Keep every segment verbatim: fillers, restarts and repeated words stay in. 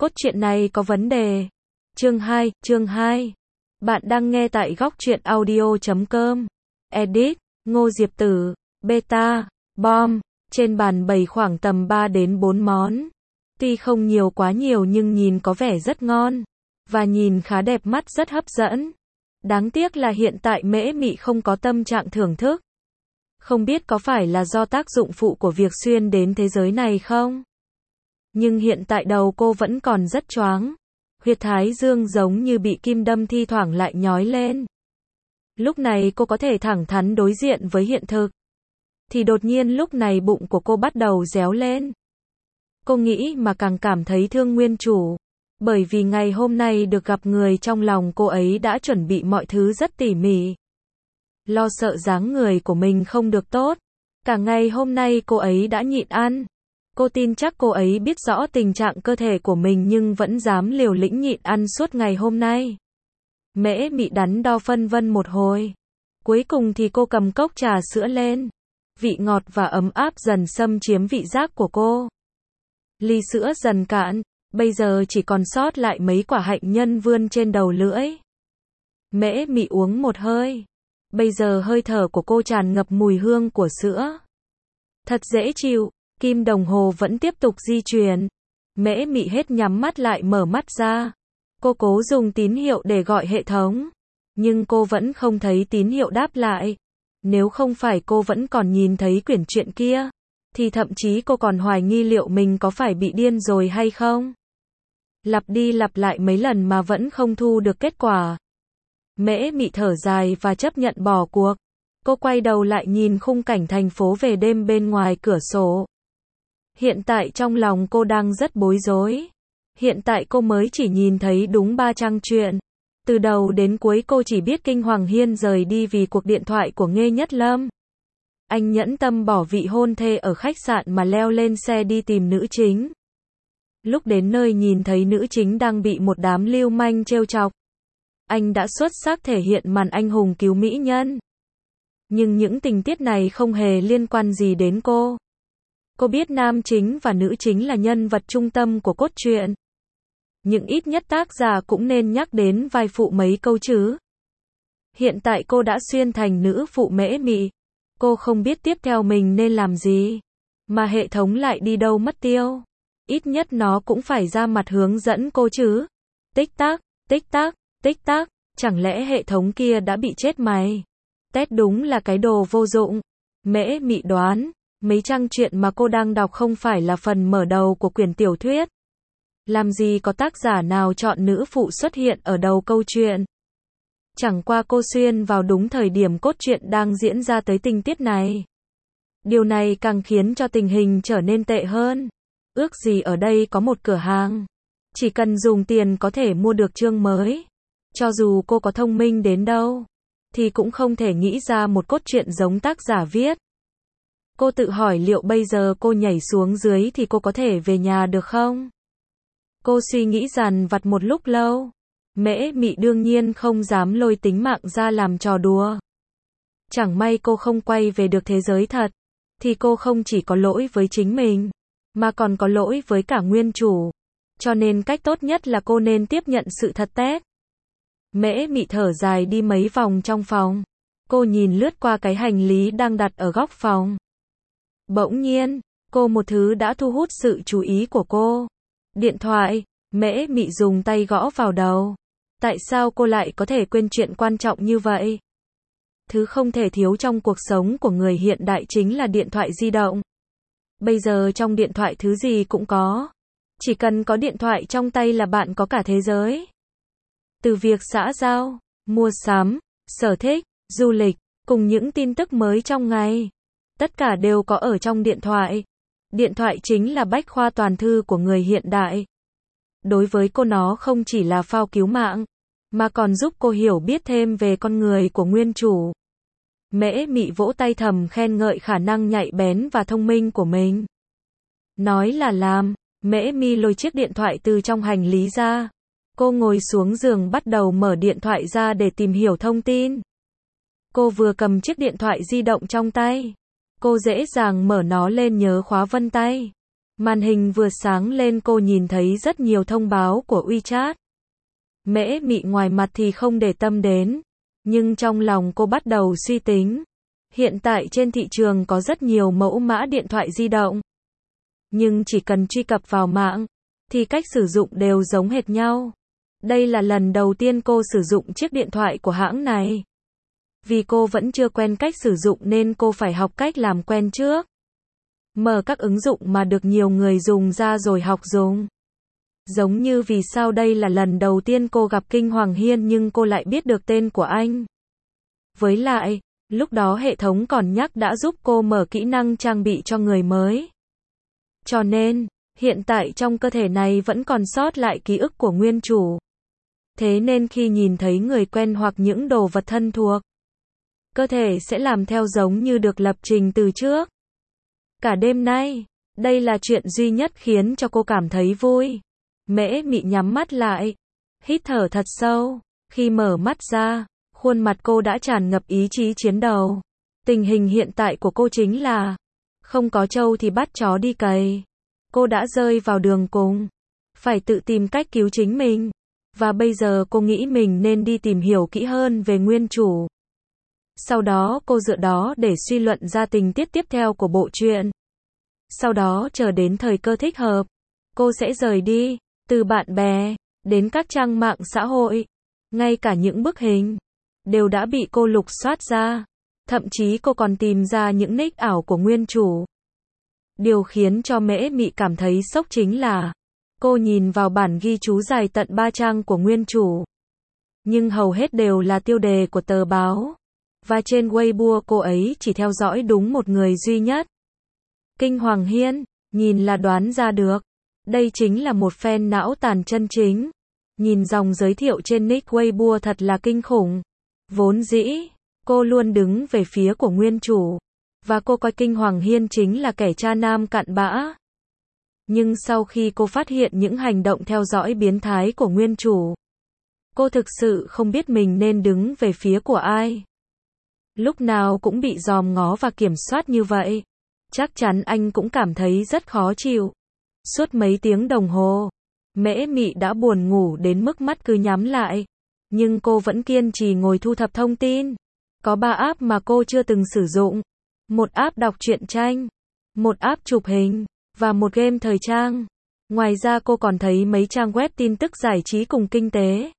Cốt truyện này có vấn đề. Chương hai, chương hai. Bạn đang nghe tại góc truyện audio chấm com. Edit, Ngô Diệp Tử, Beta, Bom, trên bàn bày khoảng tầm ba đến bốn món. Tuy không nhiều quá nhiều nhưng nhìn có vẻ rất ngon. Và nhìn khá đẹp mắt, rất hấp dẫn. Đáng tiếc là hiện tại Mễ Mị không có tâm trạng thưởng thức. Không biết có phải là do tác dụng phụ của việc xuyên đến thế giới này không? Nhưng hiện tại đầu cô vẫn còn rất choáng. Huyệt thái dương giống như bị kim đâm, thi thoảng lại nhói lên. Lúc này cô có thể thẳng thắn đối diện với hiện thực. Thì đột nhiên lúc này bụng của cô bắt đầu réo lên. Cô nghĩ mà càng cảm thấy thương nguyên chủ. Bởi vì ngày hôm nay được gặp người trong lòng cô ấy đã chuẩn bị mọi thứ rất tỉ mỉ. Lo sợ dáng người của mình không được tốt. Cả ngày hôm nay cô ấy đã nhịn ăn. Cô tin chắc cô ấy biết rõ tình trạng cơ thể của mình nhưng vẫn dám liều lĩnh nhịn ăn suốt ngày hôm nay. Mễ Mị đắn đo phân vân một hồi. Cuối cùng thì cô cầm cốc trà sữa lên. Vị ngọt và ấm áp dần xâm chiếm vị giác của cô. Ly sữa dần cạn, bây giờ chỉ còn sót lại mấy quả hạnh nhân vươn trên đầu lưỡi. Mễ Mị uống một hơi. Bây giờ hơi thở của cô tràn ngập mùi hương của sữa. Thật dễ chịu. Kim đồng hồ vẫn tiếp tục di chuyển. Mễ Mị hết nhắm mắt lại mở mắt ra. Cô cố dùng tín hiệu để gọi hệ thống. Nhưng cô vẫn không thấy tín hiệu đáp lại. Nếu không phải cô vẫn còn nhìn thấy quyển truyện kia, thì thậm chí cô còn hoài nghi liệu mình có phải bị điên rồi hay không. Lặp đi lặp lại mấy lần mà vẫn không thu được kết quả. Mễ Mị thở dài và chấp nhận bỏ cuộc. Cô quay đầu lại nhìn khung cảnh thành phố về đêm bên ngoài cửa sổ. Hiện tại trong lòng cô đang rất bối rối. Hiện tại cô mới chỉ nhìn thấy đúng ba trang truyện. Từ đầu đến cuối cô chỉ biết Kinh Hoàng Hiên rời đi vì cuộc điện thoại của Nghê Nhất Lâm. Anh nhẫn tâm bỏ vị hôn thê ở khách sạn mà leo lên xe đi tìm nữ chính. Lúc đến nơi nhìn thấy nữ chính đang bị một đám lưu manh trêu chọc. Anh đã xuất sắc thể hiện màn anh hùng cứu mỹ nhân. Nhưng những tình tiết này không hề liên quan gì đến cô. Cô biết nam chính và nữ chính là nhân vật trung tâm của cốt truyện. Nhưng ít nhất tác giả cũng nên nhắc đến vai phụ mấy câu chứ. Hiện tại cô đã xuyên thành nữ phụ Mễ Mị. Cô không biết tiếp theo mình nên làm gì. Mà hệ thống lại đi đâu mất tiêu. Ít nhất nó cũng phải ra mặt hướng dẫn cô chứ. Tích tắc, tích tắc, tích tắc. Chẳng lẽ hệ thống kia đã bị chết mày? Tét đúng là cái đồ vô dụng. Mễ Mị đoán. Mấy trang truyện mà cô đang đọc không phải là phần mở đầu của quyển tiểu thuyết. Làm gì có tác giả nào chọn nữ phụ xuất hiện ở đầu câu chuyện. Chẳng qua cô xuyên vào đúng thời điểm cốt truyện đang diễn ra tới tình tiết này. Điều này càng khiến cho tình hình trở nên tệ hơn. Ước gì ở đây có một cửa hàng. Chỉ cần dùng tiền có thể mua được chương mới. Cho dù cô có thông minh đến đâu, thì cũng không thể nghĩ ra một cốt truyện giống tác giả viết. Cô tự hỏi liệu bây giờ cô nhảy xuống dưới thì cô có thể về nhà được không? Cô suy nghĩ dằn vặt một lúc lâu. Mễ Mị đương nhiên không dám lôi tính mạng ra làm trò đùa. Chẳng may cô không quay về được thế giới thật, thì cô không chỉ có lỗi với chính mình, mà còn có lỗi với cả nguyên chủ. Cho nên cách tốt nhất là cô nên tiếp nhận sự thật tét. Mễ Mị thở dài đi mấy vòng trong phòng. Cô nhìn lướt qua cái hành lý đang đặt ở góc phòng. Bỗng nhiên, cô một thứ đã thu hút sự chú ý của cô. Điện thoại. Mễ Mị dùng tay gõ vào đầu. Tại sao cô lại có thể quên chuyện quan trọng như vậy? Thứ không thể thiếu trong cuộc sống của người hiện đại chính là điện thoại di động. Bây giờ trong điện thoại thứ gì cũng có. Chỉ cần có điện thoại trong tay là bạn có cả thế giới. Từ việc xã giao, mua sắm, sở thích, du lịch, cùng những tin tức mới trong ngày. Tất cả đều có ở trong điện thoại. Điện thoại chính là bách khoa toàn thư của người hiện đại. Đối với cô nó không chỉ là phao cứu mạng, mà còn giúp cô hiểu biết thêm về con người của nguyên chủ. Mễ Mị vỗ tay thầm khen ngợi khả năng nhạy bén và thông minh của mình. Nói là làm, Mễ Mị lôi chiếc điện thoại từ trong hành lý ra. Cô ngồi xuống giường bắt đầu mở điện thoại ra để tìm hiểu thông tin. Cô vừa cầm chiếc điện thoại di động trong tay. Cô dễ dàng mở nó lên nhớ khóa vân tay. Màn hình vừa sáng lên cô nhìn thấy rất nhiều thông báo của WeChat. Mễ Mị ngoài mặt thì không để tâm đến, nhưng trong lòng cô bắt đầu suy tính. Hiện tại trên thị trường có rất nhiều mẫu mã điện thoại di động. Nhưng chỉ cần truy cập vào mạng, thì cách sử dụng đều giống hệt nhau. Đây là lần đầu tiên cô sử dụng chiếc điện thoại của hãng này. Vì cô vẫn chưa quen cách sử dụng nên cô phải học cách làm quen trước. Mở các ứng dụng mà được nhiều người dùng ra rồi học dùng. Giống như vì sao đây là lần đầu tiên cô gặp Kinh Hoàng Hiên nhưng cô lại biết được tên của anh. Với lại, lúc đó hệ thống còn nhắc đã giúp cô mở kỹ năng trang bị cho người mới. Cho nên, hiện tại trong cơ thể này vẫn còn sót lại ký ức của nguyên chủ. Thế nên khi nhìn thấy người quen hoặc những đồ vật thân thuộc, cơ thể sẽ làm theo giống như được lập trình từ trước. Cả đêm nay, đây là chuyện duy nhất khiến cho cô cảm thấy vui. Mễ Mị nhắm mắt lại, hít thở thật sâu. Khi mở mắt ra, khuôn mặt cô đã tràn ngập ý chí chiến đấu. Tình hình hiện tại của cô chính là không có trâu thì bắt chó đi cày. Cô đã rơi vào đường cùng, phải tự tìm cách cứu chính mình. Và bây giờ cô nghĩ mình nên đi tìm hiểu kỹ hơn về nguyên chủ. Sau đó cô dựa đó để suy luận ra tình tiết tiếp theo của bộ truyện. Sau đó chờ đến thời cơ thích hợp, cô sẽ rời đi, từ bạn bè, đến các trang mạng xã hội. Ngay cả những bức hình, đều đã bị cô lục soát ra. Thậm chí cô còn tìm ra những nick ảo của nguyên chủ. Điều khiến cho Mễ Mị cảm thấy sốc chính là, cô nhìn vào bản ghi chú dài tận ba trang của nguyên chủ. Nhưng hầu hết đều là tiêu đề của tờ báo. Và trên Weibo cô ấy chỉ theo dõi đúng một người duy nhất. Kinh Hoàng Hiên, nhìn là đoán ra được. Đây chính là một fan não tàn chân chính. Nhìn dòng giới thiệu trên nick Weibo thật là kinh khủng. Vốn dĩ, cô luôn đứng về phía của nguyên chủ. Và cô coi Kinh Hoàng Hiên chính là kẻ cha nam cặn bã. Nhưng sau khi cô phát hiện những hành động theo dõi biến thái của nguyên chủ, cô thực sự không biết mình nên đứng về phía của ai. Lúc nào cũng bị dòm ngó và kiểm soát như vậy. Chắc chắn anh cũng cảm thấy rất khó chịu. Suốt mấy tiếng đồng hồ, Mễ Mị đã buồn ngủ đến mức mắt cứ nhắm lại. Nhưng cô vẫn kiên trì ngồi thu thập thông tin. Có ba app mà cô chưa từng sử dụng. Một app đọc truyện tranh, một app chụp hình, và một game thời trang. Ngoài ra cô còn thấy mấy trang web tin tức giải trí cùng kinh tế.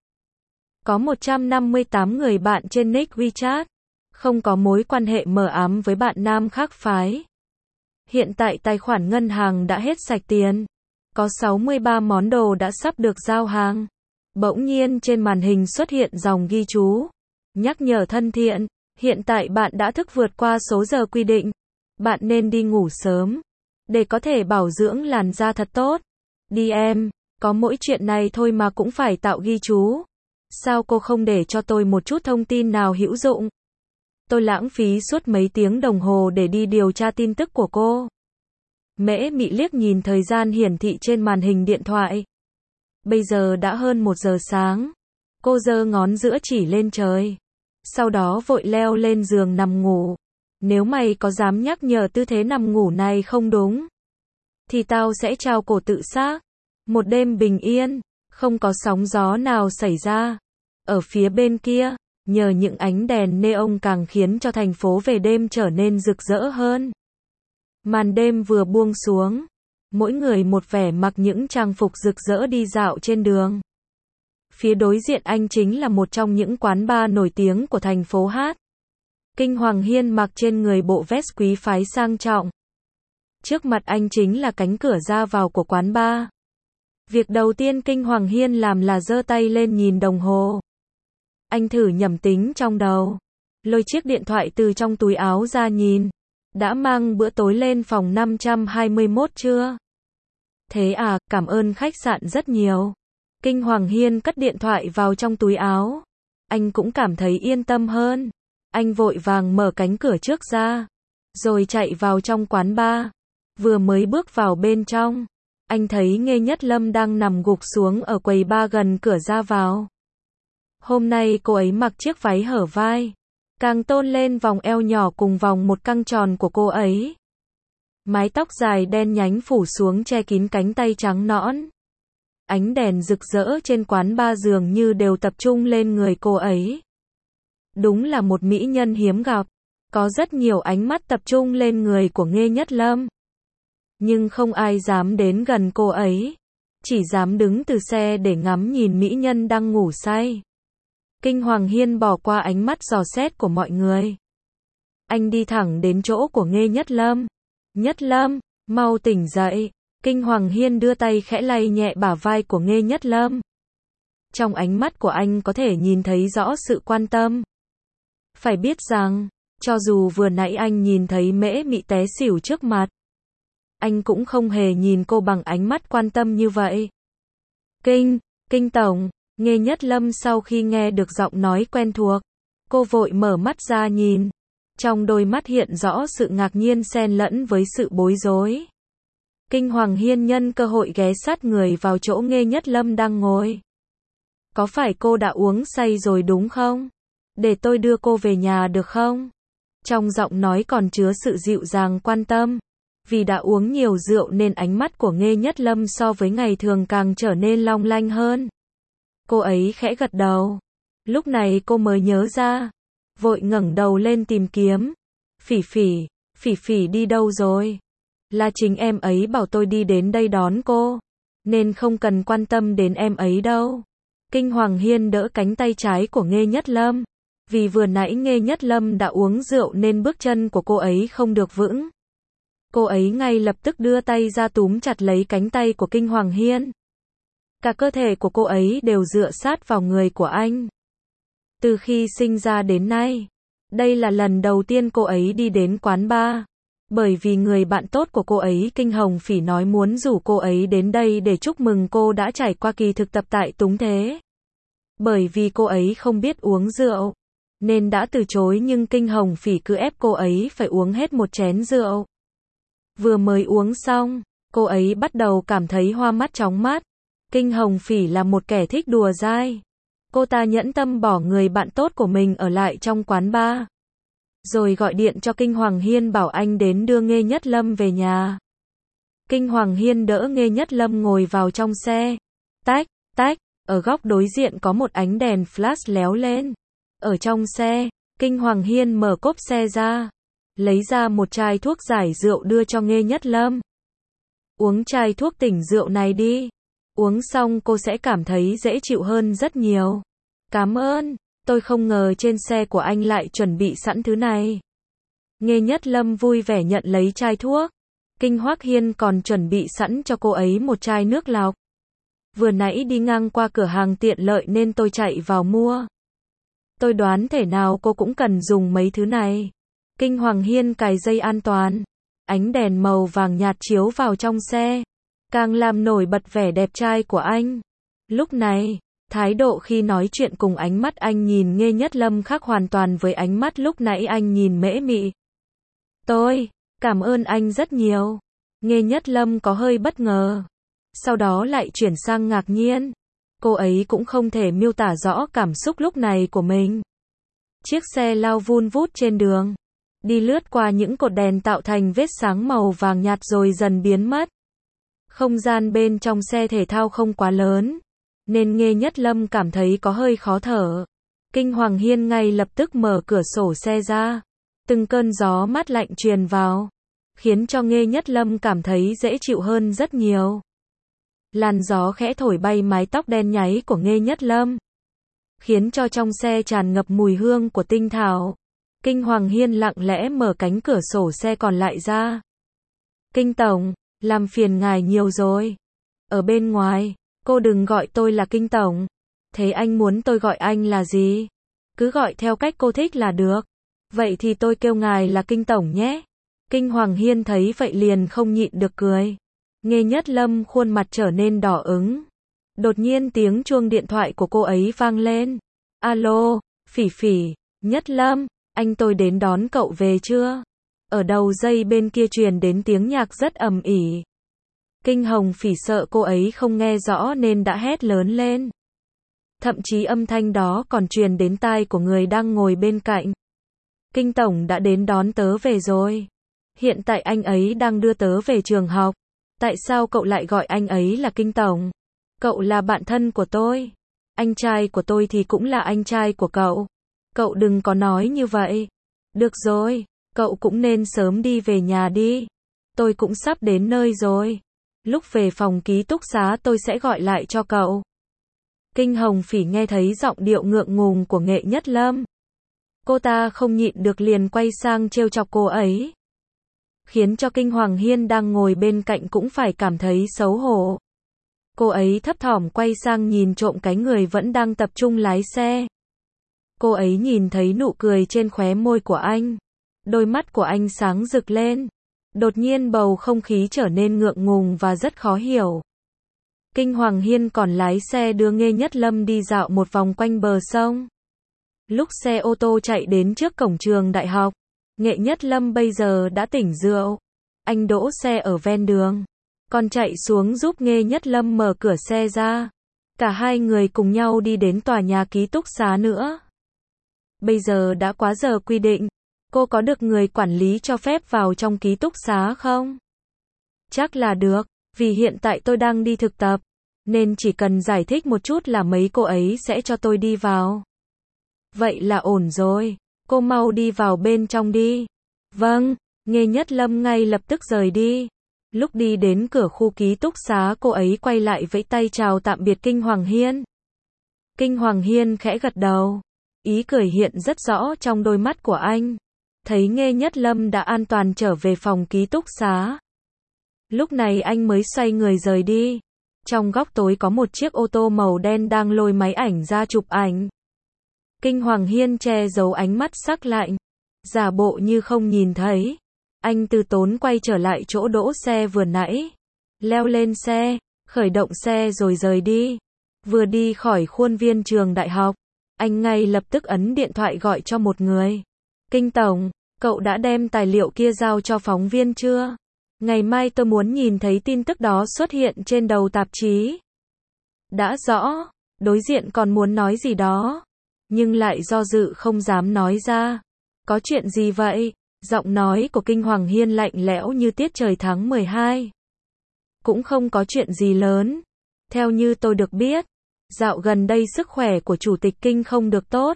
Có một trăm năm mươi tám người bạn trên nick WeChat. Không có mối quan hệ mờ ám với bạn nam khác phái. Hiện tại tài khoản ngân hàng đã hết sạch tiền. Có sáu mươi ba món đồ đã sắp được giao hàng. Bỗng nhiên trên màn hình xuất hiện dòng ghi chú. Nhắc nhở thân thiện, hiện tại bạn đã thức vượt qua số giờ quy định. Bạn nên đi ngủ sớm, để có thể bảo dưỡng làn da thật tốt. Đi em, có mỗi chuyện này thôi mà cũng phải tạo ghi chú. Sao cô không để cho tôi một chút thông tin nào hữu dụng? Tôi lãng phí suốt mấy tiếng đồng hồ để đi điều tra tin tức của cô. Mễ Mị liếc nhìn thời gian hiển thị trên màn hình điện thoại. Bây giờ đã hơn một giờ sáng. Cô giơ ngón giữa chỉ lên trời. Sau đó vội leo lên giường nằm ngủ. Nếu mày có dám nhắc nhở tư thế nằm ngủ này không đúng, thì tao sẽ trao cổ tự sát. Một đêm bình yên, không có sóng gió nào xảy ra. Ở phía bên kia, nhờ những ánh đèn neon càng khiến cho thành phố về đêm trở nên rực rỡ hơn. Màn đêm vừa buông xuống, mỗi người một vẻ mặc những trang phục rực rỡ đi dạo trên đường. Phía đối diện anh chính là một trong những quán bar nổi tiếng của thành phố hát. Kinh Hoàng Hiên mặc trên người bộ vest quý phái sang trọng. Trước mặt anh chính là cánh cửa ra vào của quán bar. Việc đầu tiên Kinh Hoàng Hiên làm là giơ tay lên nhìn đồng hồ. Anh thử nhẩm tính trong đầu, lôi chiếc điện thoại từ trong túi áo ra nhìn. Đã mang bữa tối lên phòng năm trăm hai mươi mốt chưa? Thế à, cảm ơn khách sạn rất nhiều. Kinh Hoàng Hiên cất điện thoại vào trong túi áo. Anh cũng cảm thấy yên tâm hơn. Anh vội vàng mở cánh cửa trước ra, rồi chạy vào trong quán bar. Vừa mới bước vào bên trong, anh thấy Nghê Nhất Lâm đang nằm gục xuống ở quầy bar gần cửa ra vào. Hôm nay cô ấy mặc chiếc váy hở vai, càng tôn lên vòng eo nhỏ cùng vòng một căng tròn của cô ấy. Mái tóc dài đen nhánh phủ xuống che kín cánh tay trắng nõn. Ánh đèn rực rỡ trên quán bar dường như đều tập trung lên người cô ấy. Đúng là một mỹ nhân hiếm gặp. Có rất nhiều ánh mắt tập trung lên người của Nghê Nhất Lâm. Nhưng không ai dám đến gần cô ấy. Chỉ dám đứng từ xe để ngắm nhìn mỹ nhân đang ngủ say. Kinh Hoàng Hiên bỏ qua ánh mắt dò xét của mọi người. Anh đi thẳng đến chỗ của Nghê Nhất Lâm. Nhất Lâm, mau tỉnh dậy. Kinh Hoàng Hiên đưa tay khẽ lay nhẹ bả vai của Nghê Nhất Lâm. Trong ánh mắt của anh có thể nhìn thấy rõ sự quan tâm. Phải biết rằng, cho dù vừa nãy anh nhìn thấy Mễ Mị té xỉu trước mặt, anh cũng không hề nhìn cô bằng ánh mắt quan tâm như vậy. Kinh, Kinh Tổng, Nghê Nhất Lâm sau khi nghe được giọng nói quen thuộc, cô vội mở mắt ra nhìn. Trong đôi mắt hiện rõ sự ngạc nhiên xen lẫn với sự bối rối. Kinh Hoàng Hiên nhân cơ hội ghé sát người vào chỗ Nghê Nhất Lâm đang ngồi. Có phải cô đã uống say rồi đúng không? Để tôi đưa cô về nhà được không? Trong giọng nói còn chứa sự dịu dàng quan tâm. Vì đã uống nhiều rượu nên ánh mắt của Nghê Nhất Lâm so với ngày thường càng trở nên long lanh hơn. Cô ấy khẽ gật đầu. Lúc này cô mới nhớ ra. Vội ngẩng đầu lên tìm kiếm. Phỉ Phỉ, Phỉ Phỉ đi đâu rồi? Là chính em ấy bảo tôi đi đến đây đón cô. Nên không cần quan tâm đến em ấy đâu. Kinh Hoàng Hiên đỡ cánh tay trái của Nghê Nhất Lâm. Vì vừa nãy Nghê Nhất Lâm đã uống rượu nên bước chân của cô ấy không được vững. Cô ấy ngay lập tức đưa tay ra túm chặt lấy cánh tay của Kinh Hoàng Hiên. Cả cơ thể của cô ấy đều dựa sát vào người của anh. Từ khi sinh ra đến nay, đây là lần đầu tiên cô ấy đi đến quán bar. Bởi vì người bạn tốt của cô ấy Kinh Hồng Phỉ nói muốn rủ cô ấy đến đây để chúc mừng cô đã trải qua kỳ thực tập tại Túng Thế. Bởi vì cô ấy không biết uống rượu, nên đã từ chối nhưng Kinh Hồng Phỉ cứ ép cô ấy phải uống hết một chén rượu. Vừa mới uống xong, cô ấy bắt đầu cảm thấy hoa mắt chóng mắt. Kinh Hồng Phỉ là một kẻ thích đùa dai. Cô ta nhẫn tâm bỏ người bạn tốt của mình ở lại trong quán bar. Rồi gọi điện cho Kinh Hoàng Hiên bảo anh đến đưa Nghê Nhất Lâm về nhà. Kinh Hoàng Hiên đỡ Nghê Nhất Lâm ngồi vào trong xe. Tách, tách, ở góc đối diện có một ánh đèn flash léo lên. Ở trong xe, Kinh Hoàng Hiên mở cốp xe ra. Lấy ra một chai thuốc giải rượu đưa cho Nghê Nhất Lâm. Uống chai thuốc tỉnh rượu này đi. Uống xong cô sẽ cảm thấy dễ chịu hơn rất nhiều. Cảm ơn, tôi không ngờ trên xe của anh lại chuẩn bị sẵn thứ này. Nghê Nhất Lâm vui vẻ nhận lấy chai thuốc. Kinh Hoắc Hiên còn chuẩn bị sẵn cho cô ấy một chai nước lọc. Vừa nãy đi ngang qua cửa hàng tiện lợi nên tôi chạy vào mua. Tôi đoán thể nào cô cũng cần dùng mấy thứ này. Kinh Hoàng Hiên cài dây an toàn. Ánh đèn màu vàng nhạt chiếu vào trong xe, càng làm nổi bật vẻ đẹp trai của anh. Lúc này, thái độ khi nói chuyện cùng ánh mắt anh nhìn Nghê Nhất Lâm khác hoàn toàn với ánh mắt lúc nãy anh nhìn Mễ Mị. Tôi, cảm ơn anh rất nhiều. Nghê Nhất Lâm có hơi bất ngờ. Sau đó lại chuyển sang ngạc nhiên. Cô ấy cũng không thể miêu tả rõ cảm xúc lúc này của mình. Chiếc xe lao vun vút trên đường. Đi lướt qua những cột đèn tạo thành vết sáng màu vàng nhạt rồi dần biến mất. Không gian bên trong xe thể thao không quá lớn, nên Nghê Nhất Lâm cảm thấy có hơi khó thở. Kinh Hoàng Hiên ngay lập tức mở cửa sổ xe ra. Từng cơn gió mát lạnh truyền vào, khiến cho Nghê Nhất Lâm cảm thấy dễ chịu hơn rất nhiều. Làn gió khẽ thổi bay mái tóc đen nháy của Nghê Nhất Lâm, khiến cho trong xe tràn ngập mùi hương của tinh thảo. Kinh Hoàng Hiên lặng lẽ mở cánh cửa sổ xe còn lại ra. Kinh Tổng, làm phiền ngài nhiều rồi. Ở bên ngoài, cô đừng gọi tôi là Kinh Tổng. Thế anh muốn tôi gọi anh là gì? Cứ gọi theo cách cô thích là được. Vậy thì tôi kêu ngài là Kinh Tổng nhé. Kinh Hoàng Hiên thấy vậy liền không nhịn được cười. Nghê Nhất Lâm khuôn mặt trở nên đỏ ứng. Đột nhiên tiếng chuông điện thoại của cô ấy vang lên. Alo, Phỉ Phỉ, Nhất Lâm, anh tôi đến đón cậu về chưa? Ở đầu dây bên kia truyền đến tiếng nhạc rất ầm ĩ. Kinh Hồng Phỉ sợ cô ấy không nghe rõ nên đã hét lớn lên. Thậm chí âm thanh đó còn truyền đến tai của người đang ngồi bên cạnh. Kinh Tổng đã đến đón tớ về rồi. Hiện tại anh ấy đang đưa tớ về trường học. Tại sao cậu lại gọi anh ấy là Kinh Tổng? Cậu là bạn thân của tôi. Anh trai của tôi thì cũng là anh trai của cậu. Cậu đừng có nói như vậy. Được rồi, cậu cũng nên sớm đi về nhà đi. Tôi cũng sắp đến nơi rồi. Lúc về phòng ký túc xá tôi sẽ gọi lại cho cậu. Kinh Hồng Phỉ nghe thấy giọng điệu ngượng ngùng của Nghệ Nhất Lâm. Cô ta không nhịn được liền quay sang trêu chọc cô ấy. Khiến cho Kinh Hoàng Hiên đang ngồi bên cạnh cũng phải cảm thấy xấu hổ. Cô ấy thấp thỏm quay sang nhìn trộm cái người vẫn đang tập trung lái xe. Cô ấy nhìn thấy nụ cười trên khóe môi của anh. Đôi mắt của anh sáng rực lên. Đột nhiên bầu không khí trở nên ngượng ngùng và rất khó hiểu. Kinh Hoàng Hiên còn lái xe đưa Nghê Nhất Lâm đi dạo một vòng quanh bờ sông. Lúc xe ô tô chạy đến trước cổng trường đại học, Nghệ Nhất Lâm bây giờ đã tỉnh rượu. Anh đỗ xe ở ven đường, còn chạy xuống giúp Nghê Nhất Lâm mở cửa xe ra. Cả hai người cùng nhau đi đến tòa nhà ký túc xá nữa. Bây giờ đã quá giờ quy định. Cô có được người quản lý cho phép vào trong ký túc xá không? Chắc là được, vì hiện tại tôi đang đi thực tập, nên chỉ cần giải thích một chút là mấy cô ấy sẽ cho tôi đi vào. Vậy là ổn rồi, cô mau đi vào bên trong đi. Vâng, Nghê Nhất Lâm ngay lập tức rời đi. Lúc đi đến cửa khu ký túc xá cô ấy quay lại vẫy tay chào tạm biệt Kinh Hoàng Hiên. Kinh Hoàng Hiên khẽ gật đầu. Ý cười hiện rất rõ trong đôi mắt của anh. Thấy Nghê Nhất Lâm đã an toàn trở về phòng ký túc xá. Lúc này anh mới xoay người rời đi. Trong góc tối có một chiếc ô tô màu đen đang lôi máy ảnh ra chụp ảnh. Kinh Hoàng Hiên che giấu ánh mắt sắc lạnh, giả bộ như không nhìn thấy. Anh từ tốn quay trở lại chỗ đỗ xe vừa nãy. Leo lên xe, khởi động xe rồi rời đi. Vừa đi khỏi khuôn viên trường đại học, anh ngay lập tức ấn điện thoại gọi cho một người. Kinh Tổng, cậu đã đem tài liệu kia giao cho phóng viên chưa? Ngày mai tôi muốn nhìn thấy tin tức đó xuất hiện trên đầu tạp chí. Đã rõ, đối diện còn muốn nói gì đó, nhưng lại do dự không dám nói ra. Có chuyện gì vậy? Giọng nói của Kinh Hoàng Hiên lạnh lẽo như tiết trời tháng mười hai. Cũng không có chuyện gì lớn. Theo như tôi được biết, dạo gần đây sức khỏe của Chủ tịch Kinh không được tốt.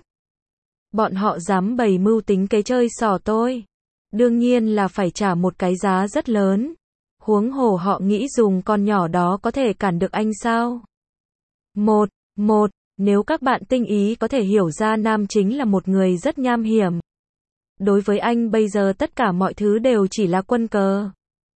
Bọn họ dám bày mưu tính kế chơi xỏ tôi. Đương nhiên là phải trả một cái giá rất lớn. Huống hồ họ nghĩ dùng con nhỏ đó có thể cản được anh sao? Một, một, nếu các bạn tinh ý có thể hiểu ra Nam chính là một người rất nham hiểm. Đối với anh bây giờ tất cả mọi thứ đều chỉ là quân cờ.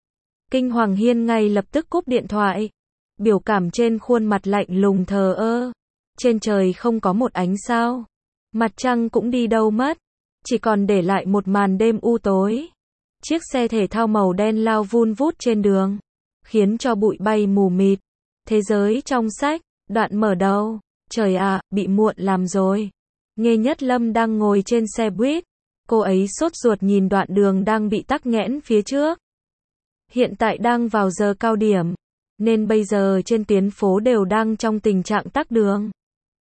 Kinh Hoàng Hiên ngay lập tức cúp điện thoại. Biểu cảm trên khuôn mặt lạnh lùng thờ ơ. Trên trời không có một ánh sao. Mặt trăng cũng đi đâu mất. Chỉ còn để lại một màn đêm u tối. Chiếc xe thể thao màu đen lao vun vút trên đường, khiến cho bụi bay mù mịt. Thế giới trong sách, đoạn mở đầu. Trời ạ, bị muộn làm rồi. Nghê Nhất Lâm đang ngồi trên xe buýt. Cô ấy sốt ruột nhìn đoạn đường đang bị tắc nghẽn phía trước. Hiện tại đang vào giờ cao điểm, nên bây giờ trên tuyến phố đều đang trong tình trạng tắc đường.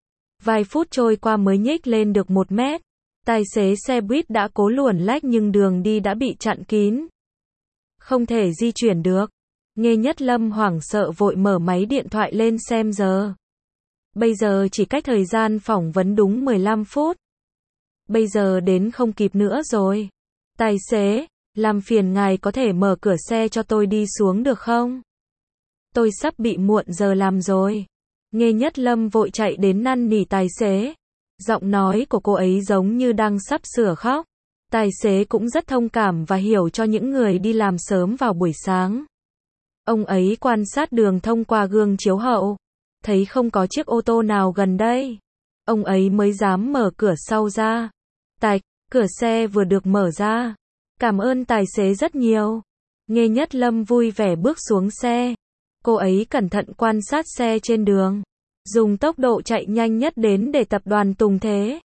Vài phút trôi qua mới nhích lên được một mét. Tài xế xe buýt đã cố luồn lách nhưng đường đi đã bị chặn kín. Không thể di chuyển được. Nghê Nhất Lâm hoảng sợ vội mở máy điện thoại lên xem giờ. Bây giờ chỉ cách thời gian phỏng vấn đúng mười lăm phút. Bây giờ đến không kịp nữa rồi. Tài xế, làm phiền ngài có thể mở cửa xe cho tôi đi xuống được không? Tôi sắp bị muộn giờ làm rồi. Nghê Nhất Lâm vội chạy đến năn nỉ tài xế. Giọng nói của cô ấy giống như đang sắp sửa khóc. Tài xế cũng rất thông cảm và hiểu cho những người đi làm sớm vào buổi sáng. Ông ấy quan sát đường thông qua gương chiếu hậu. Thấy không có chiếc ô tô nào gần đây. Ông ấy mới dám mở cửa sau ra. Tạch, cửa xe vừa được mở ra. Cảm ơn tài xế rất nhiều. Nghê Nhất Lâm vui vẻ bước xuống xe. Cô ấy cẩn thận quan sát xe trên đường. Dùng tốc độ chạy nhanh nhất đến để tập đoàn Tùng Thế.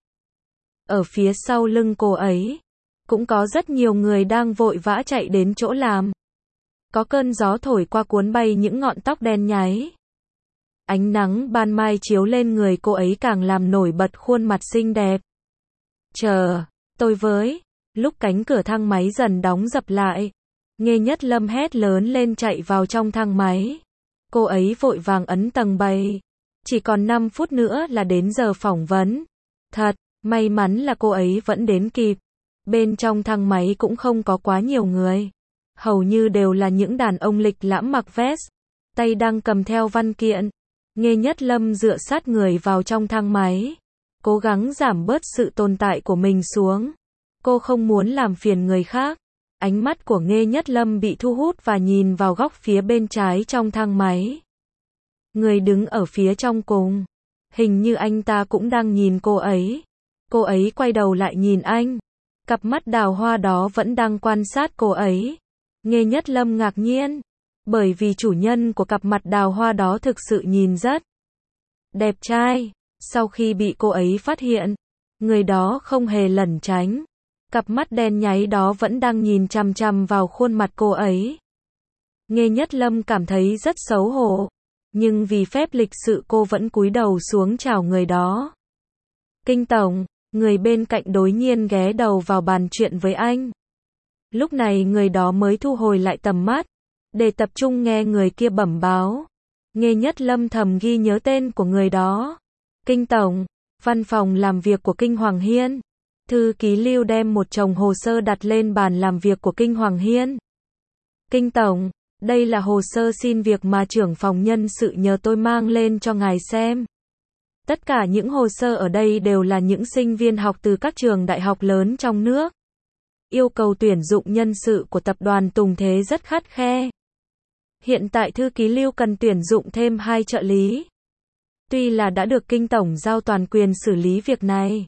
Ở phía sau lưng cô ấy, cũng có rất nhiều người đang vội vã chạy đến chỗ làm. Có cơn gió thổi qua cuốn bay những ngọn tóc đen nháy. Ánh nắng ban mai chiếu lên người cô ấy càng làm nổi bật khuôn mặt xinh đẹp. Chờ, tôi với. Lúc cánh cửa thang máy dần đóng dập lại, Nghe Nhất Lâm hét lớn lên chạy vào trong thang máy. Cô ấy vội vàng ấn tầng bảy. Chỉ còn năm phút nữa là đến giờ phỏng vấn. Thật, may mắn là cô ấy vẫn đến kịp. Bên trong thang máy cũng không có quá nhiều người. Hầu như đều là những đàn ông lịch lãm mặc vest, tay đang cầm theo văn kiện. Nghe Nhất Lâm dựa sát người vào trong thang máy, cố gắng giảm bớt sự tồn tại của mình xuống. Cô không muốn làm phiền người khác. Ánh mắt của Nghe Nhất Lâm bị thu hút và nhìn vào góc phía bên trái trong thang máy. Người đứng ở phía trong cùng. Hình như anh ta cũng đang nhìn cô ấy. Cô ấy quay đầu lại nhìn anh. Cặp mắt đào hoa đó vẫn đang quan sát cô ấy. Nghe Nhất Lâm ngạc nhiên. Bởi vì chủ nhân của cặp mặt đào hoa đó thực sự nhìn rất đẹp trai. Sau khi bị cô ấy phát hiện, người đó không hề lẩn tránh. Cặp mắt đen nháy đó vẫn đang nhìn chằm chằm vào khuôn mặt cô ấy. Nghe Nhất Lâm cảm thấy rất xấu hổ. Nhưng vì phép lịch sự cô vẫn cúi đầu xuống chào người đó. Kinh tổng, người bên cạnh đối nhiên ghé đầu vào bàn chuyện với anh. Lúc này người đó mới thu hồi lại tầm mắt, để tập trung nghe người kia bẩm báo. Nghe Nhất Lâm thầm ghi nhớ tên của người đó. Kinh tổng, văn phòng làm việc của Kinh Hoàng Hiên. Thư ký Lưu đem một chồng hồ sơ đặt lên bàn làm việc của Kinh Hoàng Hiên. Kinh tổng, đây là hồ sơ xin việc mà trưởng phòng nhân sự nhờ tôi mang lên cho ngài xem. Tất cả những hồ sơ ở đây đều là những sinh viên học từ các trường đại học lớn trong nước. Yêu cầu tuyển dụng nhân sự của tập đoàn Tùng Thế rất khắt khe. Hiện tại thư ký Lưu cần tuyển dụng thêm hai trợ lý. Tuy là đã được Kinh tổng giao toàn quyền xử lý việc này,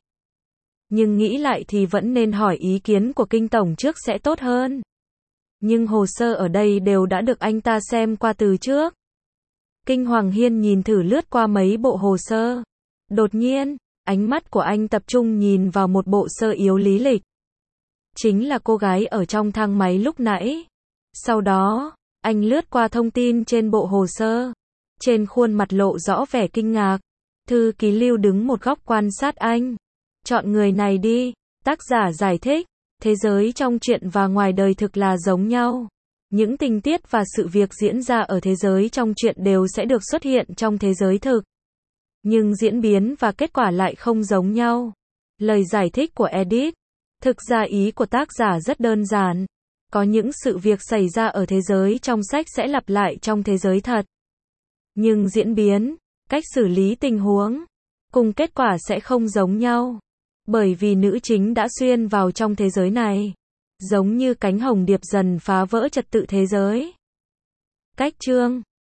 nhưng nghĩ lại thì vẫn nên hỏi ý kiến của Kinh tổng trước sẽ tốt hơn. Nhưng hồ sơ ở đây đều đã được anh ta xem qua từ trước. Kinh Hoàng Hiên nhìn thử lướt qua mấy bộ hồ sơ. Đột nhiên, ánh mắt của anh tập trung nhìn vào một bộ sơ yếu lý lịch. Chính là cô gái ở trong thang máy lúc nãy. Sau đó, anh lướt qua thông tin trên bộ hồ sơ. Trên khuôn mặt lộ rõ vẻ kinh ngạc. Thư ký Lưu đứng một góc quan sát anh. Chọn người này đi, tác giả giải thích. Thế giới trong truyện và ngoài đời thực là giống nhau. Những tình tiết và sự việc diễn ra ở thế giới trong truyện đều sẽ được xuất hiện trong thế giới thực. Nhưng diễn biến và kết quả lại không giống nhau. Lời giải thích của Edit. Thực ra ý của tác giả rất đơn giản. Có những sự việc xảy ra ở thế giới trong sách sẽ lặp lại trong thế giới thật. Nhưng diễn biến, cách xử lý tình huống, cùng kết quả sẽ không giống nhau. Bởi vì nữ chính đã xuyên vào trong thế giới này. Giống như cánh hồng điệp dần phá vỡ trật tự thế giới. Cách chương